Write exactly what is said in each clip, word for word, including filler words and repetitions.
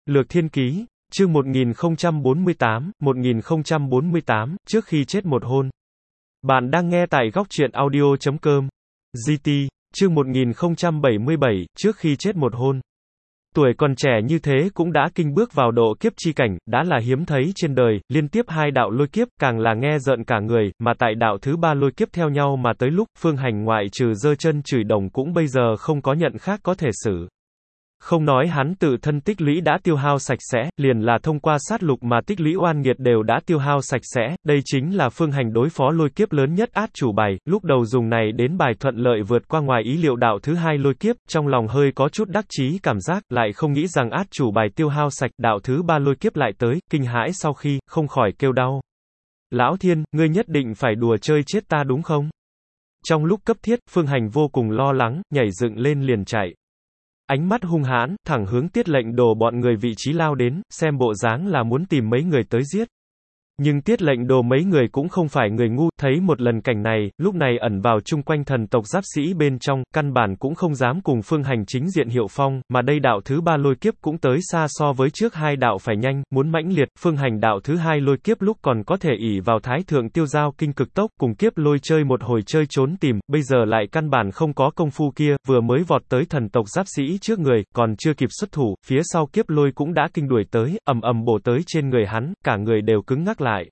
Lược Thiên Ký, chương một nghìn không trăm bốn mươi tám, một nghìn không trăm bốn mươi tám, trước khi chết một hôn. Bạn đang nghe tại góc truyện audio chấm com. giê tê, chương một nghìn không trăm bảy mươi bảy, trước khi chết một hôn. Tuổi còn trẻ như thế cũng đã kinh bước vào độ kiếp chi cảnh, đã là hiếm thấy trên đời, liên tiếp hai đạo lôi kiếp, càng là nghe rợn cả người, mà tại đạo thứ ba lôi kiếp theo nhau mà tới lúc, Phương Hành ngoại trừ giơ chân chửi đồng cũng bây giờ không có nhận khác có thể xử. Không nói hắn tự thân tích lũy đã tiêu hao sạch sẽ, liền là thông qua sát lục mà tích lũy oan nghiệt đều đã tiêu hao sạch sẽ, đây chính là Phương Hành đối phó lôi kiếp lớn nhất át chủ bài, lúc đầu dùng này đến bài thuận lợi vượt qua ngoài ý liệu đạo thứ hai lôi kiếp, trong lòng hơi có chút đắc chí cảm giác, lại không nghĩ rằng át chủ bài tiêu hao sạch, đạo thứ ba lôi kiếp lại tới, kinh hãi sau khi, không khỏi kêu đau. Lão Thiên, ngươi nhất định phải đùa chơi chết ta đúng không? Trong lúc cấp thiết, Phương Hành vô cùng lo lắng, nhảy dựng lên liền chạy. Ánh mắt hung hãn, thẳng hướng Tiết Lệnh Đồ bọn người vị trí lao đến, xem bộ dáng là muốn tìm mấy người tới giết. Nhưng Tiết Lệnh Đồ mấy người cũng không phải người ngu, thấy một lần cảnh này, lúc này ẩn vào chung quanh thần tộc giáp sĩ bên trong, căn bản cũng không dám cùng Phương Hành chính diện hiệu phong, mà đây đạo thứ ba lôi kiếp cũng tới xa so với trước hai đạo phải nhanh, muốn mãnh liệt, Phương Hành đạo thứ hai lôi kiếp lúc còn có thể ỷ vào thái thượng tiêu giao kinh cực tốc, cùng kiếp lôi chơi một hồi chơi trốn tìm, bây giờ lại căn bản không có công phu kia, vừa mới vọt tới thần tộc giáp sĩ trước người, còn chưa kịp xuất thủ, phía sau kiếp lôi cũng đã kinh đuổi tới, ầm ầm bổ tới trên người hắn, cả người đều cứng ngắc lại.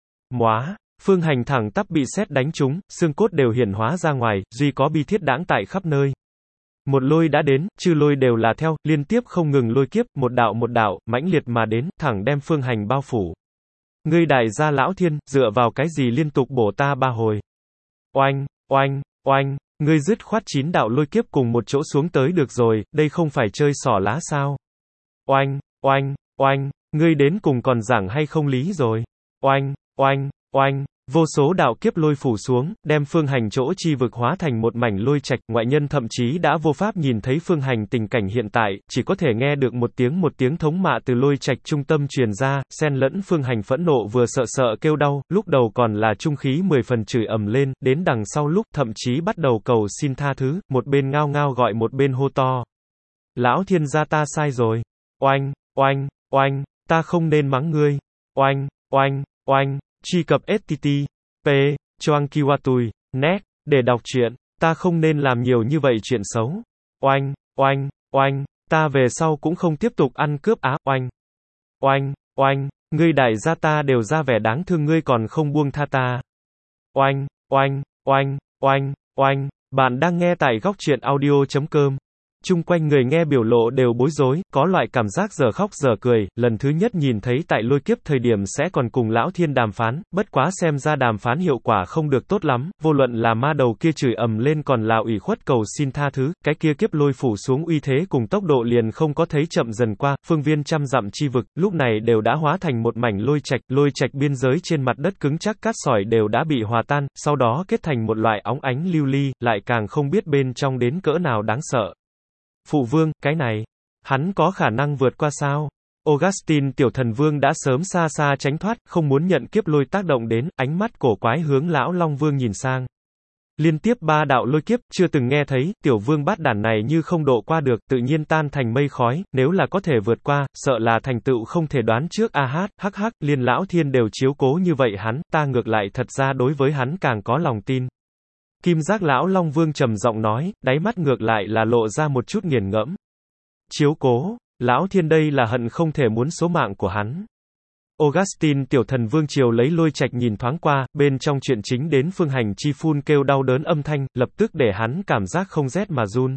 Móa, Phương Hành thẳng tắp bị sét đánh trúng, xương cốt đều hiển hóa ra ngoài, duy có bi thiết đãng tại khắp nơi. Một lôi đã đến, chư lôi đều là theo, liên tiếp không ngừng lôi kiếp, một đạo một đạo, mãnh liệt mà đến, thẳng đem Phương Hành bao phủ. Ngươi đại gia Lão Thiên, dựa vào cái gì liên tục bổ ta ba hồi? Oanh, oanh, oanh, ngươi dứt khoát chín đạo lôi kiếp cùng một chỗ xuống tới được rồi, đây không phải chơi xỏ lá sao? Oanh, oanh, oanh, ngươi đến cùng còn giảng hay không lý rồi? Oanh, oanh, oanh, vô số đạo kiếp lôi phủ xuống, đem Phương Hành chỗ chi vực hóa thành một mảnh lôi trạch, ngoại nhân thậm chí đã vô pháp nhìn thấy Phương Hành tình cảnh hiện tại, chỉ có thể nghe được một tiếng một tiếng thống mạ từ lôi trạch trung tâm truyền ra, xen lẫn Phương Hành phẫn nộ vừa sợ sợ kêu đau, lúc đầu còn là trung khí mười phần chửi ầm lên, đến đằng sau lúc thậm chí bắt đầu cầu xin tha thứ, một bên ngao ngao gọi một bên hô to. Lão Thiên gia ta sai rồi. Oanh, oanh, oanh, ta không nên mắng ngươi. Oanh, oanh, oanh. Truy cập ét tê tê pê choang kiwatui net để đọc truyện. Ta không nên làm nhiều như vậy chuyện xấu. Oanh, oanh, oanh, ta về sau cũng không tiếp tục ăn cướp á. Oanh, oanh, oanh, ngươi đại gia ta đều ra vẻ đáng thương ngươi còn không buông tha ta. Oanh, oanh, oanh, oanh, oanh, bạn đang nghe tại góc truyện audio chấm com. Chung quanh người nghe biểu lộ đều bối rối, có loại cảm giác giờ khóc giờ cười, lần thứ nhất nhìn thấy tại lôi kiếp thời điểm sẽ còn cùng Lão Thiên đàm phán, bất quá xem ra đàm phán hiệu quả không được tốt lắm, vô luận là ma đầu kia chửi ầm lên còn là ủy khuất cầu xin tha thứ, cái kia kiếp lôi phủ xuống uy thế cùng tốc độ liền không có thấy chậm dần qua, phương viên trăm dặm chi vực, lúc này đều đã hóa thành một mảnh lôi trạch, lôi trạch biên giới trên mặt đất cứng chắc cát sỏi đều đã bị hòa tan, sau đó kết thành một loại óng ánh lưu ly, lại càng không biết bên trong đến cỡ nào đáng sợ. Phụ vương, cái này, hắn có khả năng vượt qua sao? Augustine tiểu thần vương đã sớm xa xa tránh thoát, không muốn nhận kiếp lôi tác động đến, ánh mắt cổ quái hướng lão Long Vương nhìn sang. Liên tiếp ba đạo lôi kiếp, chưa từng nghe thấy, tiểu vương bát đản này như không độ qua được, tự nhiên tan thành mây khói, nếu là có thể vượt qua, sợ là thành tựu không thể đoán trước a hát, hắc hắc, liên lão thiên đều chiếu cố như vậy hắn, ta ngược lại thật ra đối với hắn càng có lòng tin. Kim giác lão Long Vương trầm giọng nói, đáy mắt ngược lại là lộ ra một chút nghiền ngẫm. Chiếu cố, lão thiên đây là hận không thể muốn số mạng của hắn. Augustine tiểu thần vương triều lấy lôi trạch nhìn thoáng qua, bên trong chuyện chính đến Phương Hành chi phun kêu đau đớn âm thanh, lập tức để hắn cảm giác không rét mà run.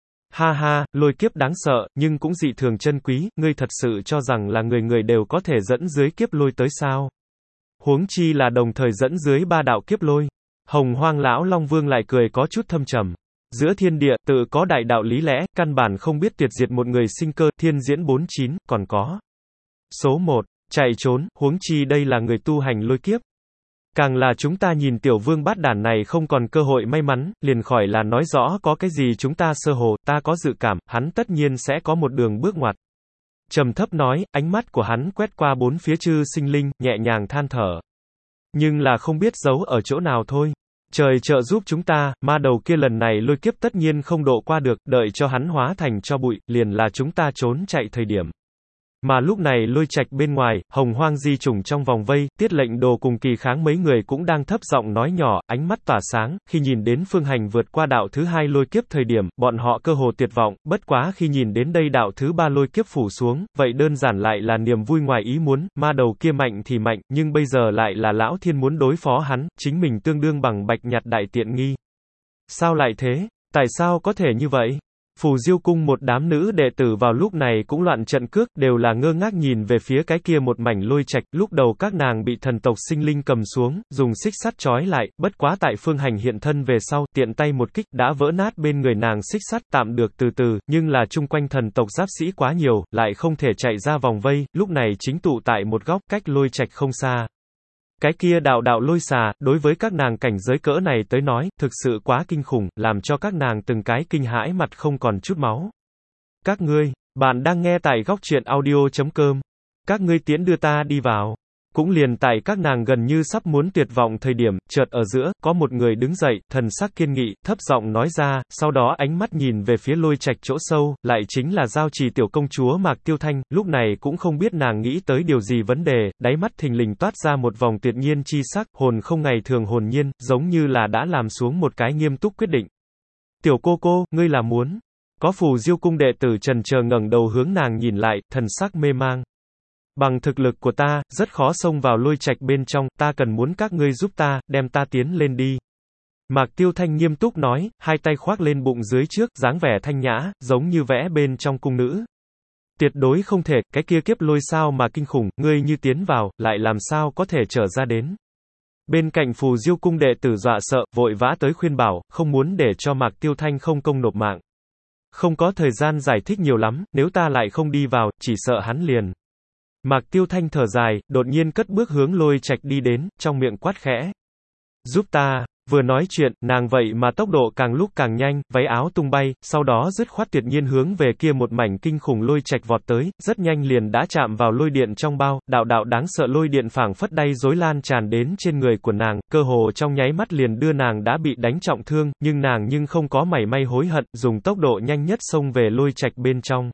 Ha ha, lôi kiếp đáng sợ, nhưng cũng dị thường chân quý, ngươi thật sự cho rằng là người người đều có thể dẫn dưới kiếp lôi tới sao? Huống chi là đồng thời dẫn dưới ba đạo kiếp lôi. Hồng Hoang lão Long Vương lại cười có chút thâm trầm. Giữa thiên địa, tự có đại đạo lý lẽ, căn bản không biết tuyệt diệt một người sinh cơ, thiên diễn bốn mươi chín, còn có. Số một, chạy trốn, huống chi đây là người tu hành lôi kiếp. Càng là chúng ta nhìn tiểu vương bát đản này không còn cơ hội may mắn, liền khỏi là nói rõ có cái gì chúng ta sơ hồ, ta có dự cảm, hắn tất nhiên sẽ có một đường bước ngoặt. Trầm thấp nói, ánh mắt của hắn quét qua bốn phía chư sinh linh, nhẹ nhàng than thở. Nhưng là không biết giấu ở chỗ nào thôi. Trời trợ giúp chúng ta, ma đầu kia lần này lôi kiếp tất nhiên không độ qua được, đợi cho hắn hóa thành cho bụi, liền là chúng ta trốn chạy thời điểm. Mà lúc này lôi trạch bên ngoài, Hồng Hoang di chủng trong vòng vây, Tiết Lệnh Đồ cùng Kỳ Kháng mấy người cũng đang thấp giọng nói nhỏ, ánh mắt tỏa sáng, khi nhìn đến Phương Hành vượt qua đạo thứ hai lôi kiếp thời điểm, bọn họ cơ hồ tuyệt vọng, bất quá khi nhìn đến đây đạo thứ ba lôi kiếp phủ xuống, vậy đơn giản lại là niềm vui ngoài ý muốn, ma đầu kia mạnh thì mạnh, nhưng bây giờ lại là Lão Thiên muốn đối phó hắn, chính mình tương đương bằng Bạch Nhặt đại tiện nghi. Sao lại thế? Tại sao có thể như vậy? Phù Diêu cung một đám nữ đệ tử vào lúc này cũng loạn trận cước, đều là ngơ ngác nhìn về phía cái kia một mảnh lôi trạch, lúc đầu các nàng bị thần tộc sinh linh cầm xuống, dùng xích sắt trói lại, bất quá tại Phương Hành hiện thân về sau, tiện tay một kích, đã vỡ nát bên người nàng xích sắt, tạm được từ từ, nhưng là chung quanh thần tộc giáp sĩ quá nhiều, lại không thể chạy ra vòng vây, lúc này chính tụ tại một góc, cách lôi trạch không xa. Cái kia đạo đạo lôi xà, đối với các nàng cảnh giới cỡ này tới nói, thực sự quá kinh khủng, làm cho các nàng từng cái kinh hãi mặt không còn chút máu. Các ngươi, bạn đang nghe tại góc truyện audio chấm com. Các ngươi tiến đưa ta đi vào. Cũng liền tại các nàng gần như sắp muốn tuyệt vọng thời điểm, chợt ở giữa, có một người đứng dậy, thần sắc kiên nghị, thấp giọng nói ra, sau đó ánh mắt nhìn về phía lôi trạch chỗ sâu, lại chính là giao trì tiểu công chúa Mạc Tiêu Thanh, lúc này cũng không biết nàng nghĩ tới điều gì vấn đề, đáy mắt thình lình toát ra một vòng tuyệt nhiên chi sắc, hồn không ngày thường hồn nhiên, giống như là đã làm xuống một cái nghiêm túc quyết định. Tiểu cô cô, ngươi là muốn? Có Phù Diêu cung đệ tử trần chờ ngẩng đầu hướng nàng nhìn lại, thần sắc mê mang. Bằng thực lực của ta, rất khó xông vào lôi trạch bên trong, ta cần muốn các ngươi giúp ta, đem ta tiến lên đi. Mạc Tiêu Thanh nghiêm túc nói, hai tay khoác lên bụng dưới trước, dáng vẻ thanh nhã, giống như vẽ bên trong cung nữ. Tuyệt đối không thể, cái kia kiếp lôi sao mà kinh khủng, ngươi như tiến vào, lại làm sao có thể trở ra đến. Bên cạnh Phù Diêu cung đệ tử dọa sợ, vội vã tới khuyên bảo, không muốn để cho Mạc Tiêu Thanh không công nộp mạng. Không có thời gian giải thích nhiều lắm, nếu ta lại không đi vào, chỉ sợ hắn liền. Mạc Tiêu Thanh thở dài, đột nhiên cất bước hướng lôi trạch đi đến, trong miệng quát khẽ. Giúp ta, vừa nói chuyện, nàng vậy mà tốc độ càng lúc càng nhanh, váy áo tung bay, sau đó dứt khoát tuyệt nhiên hướng về kia một mảnh kinh khủng lôi trạch vọt tới, rất nhanh liền đã chạm vào lôi điện trong bao, đạo đạo đáng sợ lôi điện phảng phất đay rối lan tràn đến trên người của nàng, cơ hồ trong nháy mắt liền đưa nàng đã bị đánh trọng thương, nhưng nàng nhưng không có mảy may hối hận, dùng tốc độ nhanh nhất xông về lôi trạch bên trong.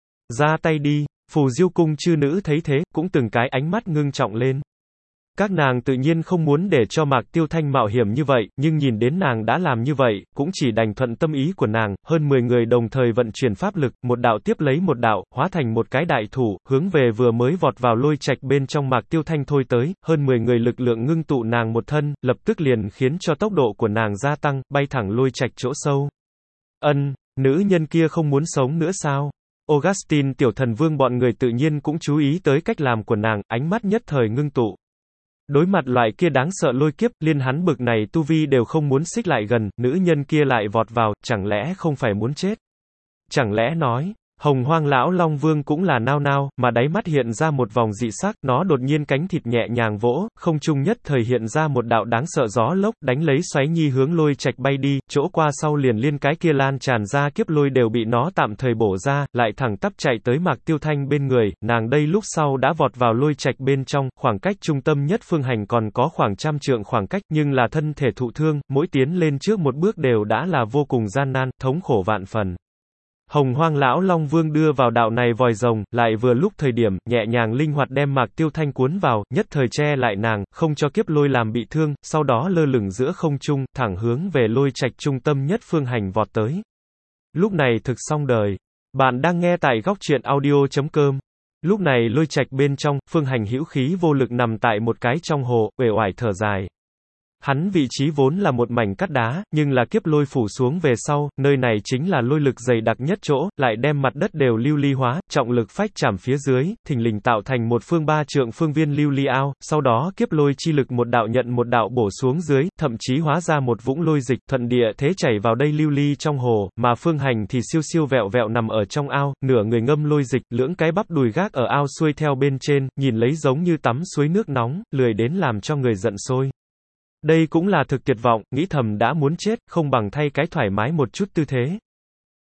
Ra tay đi. Phù Diêu cung chư nữ thấy thế, cũng từng cái ánh mắt ngưng trọng lên. Các nàng tự nhiên không muốn để cho Mạc Tiêu Thanh mạo hiểm như vậy, nhưng nhìn đến nàng đã làm như vậy, cũng chỉ đành thuận tâm ý của nàng, hơn mười người đồng thời vận chuyển pháp lực, một đạo tiếp lấy một đạo, hóa thành một cái đại thủ, hướng về vừa mới vọt vào lôi trạch bên trong Mạc Tiêu Thanh thôi tới, hơn mười người lực lượng ngưng tụ nàng một thân, lập tức liền khiến cho tốc độ của nàng gia tăng, bay thẳng lôi trạch chỗ sâu. Ân, nữ nhân kia không muốn sống nữa sao? Augustine tiểu thần vương bọn người tự nhiên cũng chú ý tới cách làm của nàng, ánh mắt nhất thời ngưng tụ. Đối mặt loại kia đáng sợ lôi kiếp, liên hắn bực này tu vi đều không muốn xích lại gần, nữ nhân kia lại vọt vào, chẳng lẽ không phải muốn chết? Chẳng lẽ nói, Hồng Hoang lão Long Vương cũng là nao nao, mà đáy mắt hiện ra một vòng dị sắc, nó đột nhiên cánh thịt nhẹ nhàng vỗ, không trung nhất thời hiện ra một đạo đáng sợ gió lốc, đánh lấy xoáy nhi hướng lôi trạch bay đi, chỗ qua sau liền liên cái kia lan tràn ra kiếp lôi đều bị nó tạm thời bổ ra, lại thẳng tắp chạy tới Mạc Tiêu Thanh bên người, nàng đây lúc sau đã vọt vào lôi trạch bên trong, khoảng cách trung tâm nhất Phương Hành còn có khoảng trăm trượng khoảng cách, nhưng là thân thể thụ thương, mỗi tiến lên trước một bước đều đã là vô cùng gian nan, thống khổ vạn phần. Hồng Hoang lão Long Vương đưa vào đạo này vòi rồng, lại vừa lúc thời điểm, nhẹ nhàng linh hoạt đem Mạc Tiêu Thanh cuốn vào, nhất thời che lại nàng, không cho kiếp lôi làm bị thương, sau đó lơ lửng giữa không trung, thẳng hướng về lôi trạch trung tâm nhất Phương Hành vọt tới. Lúc này thực xong đời. Bạn đang nghe tại góc truyện audio chấm com. Lúc này lôi trạch bên trong, Phương Hành hữu khí vô lực nằm tại một cái trong hồ, uể oải thở dài. Hắn vị trí vốn là một mảnh cát đá, nhưng là kiếp lôi phủ xuống về sau, nơi này chính là lôi lực dày đặc nhất chỗ, lại đem mặt đất đều lưu ly hóa, trọng lực phách chạm phía dưới, thình lình tạo thành một phương ba trượng phương viên lưu ly ao, sau đó kiếp lôi chi lực một đạo nhận một đạo bổ xuống dưới, thậm chí hóa ra một vũng lôi dịch, thuận địa thế chảy vào đây lưu ly trong hồ, mà Phương Hành thì siêu siêu vẹo vẹo nằm ở trong ao, nửa người ngâm lôi dịch, lưỡng cái bắp đùi gác ở ao xuôi theo bên trên, nhìn lấy giống như tắm suối nước nóng, lười đến làm cho người giận sôi. Đây cũng là thực tuyệt vọng, nghĩ thầm đã muốn chết, không bằng thay cái thoải mái một chút tư thế.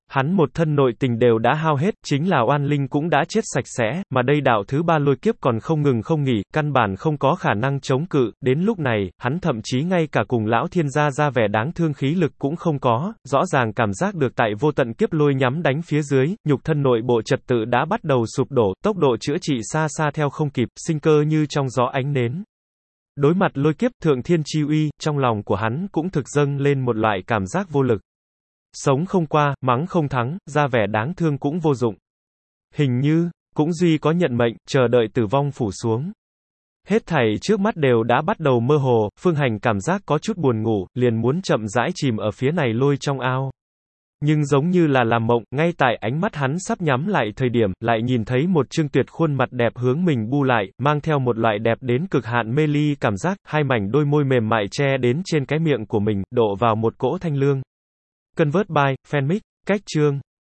Hắn một thân nội tình đều đã hao hết, chính là oan linh cũng đã chết sạch sẽ, mà đây đạo thứ ba lôi kiếp còn không ngừng không nghỉ, căn bản không có khả năng chống cự, đến lúc này, hắn thậm chí ngay cả cùng lão thiên gia ra vẻ đáng thương khí lực cũng không có, rõ ràng cảm giác được tại vô tận kiếp lôi nhắm đánh phía dưới, nhục thân nội bộ trật tự đã bắt đầu sụp đổ, tốc độ chữa trị xa xa theo không kịp, sinh cơ như trong gió ánh nến. Đối mặt lôi kiếp, thượng thiên chi uy, trong lòng của hắn cũng thực dâng lên một loại cảm giác vô lực. Sống không qua, mắng không thắng, ra vẻ đáng thương cũng vô dụng. Hình như, cũng duy có nhận mệnh, chờ đợi tử vong phủ xuống. Hết thảy trước mắt đều đã bắt đầu mơ hồ, Phương Hành cảm giác có chút buồn ngủ, liền muốn chậm rãi chìm ở phía này lôi trong ao. Nhưng giống như là làm mộng, ngay tại ánh mắt hắn sắp nhắm lại thời điểm, lại nhìn thấy một trương tuyệt khuôn mặt đẹp hướng mình bu lại, mang theo một loại đẹp đến cực hạn mê ly cảm giác, hai mảnh đôi môi mềm mại che đến trên cái miệng của mình, đổ vào một cỗ thanh lương. Convert by, Fanmic, cách chương.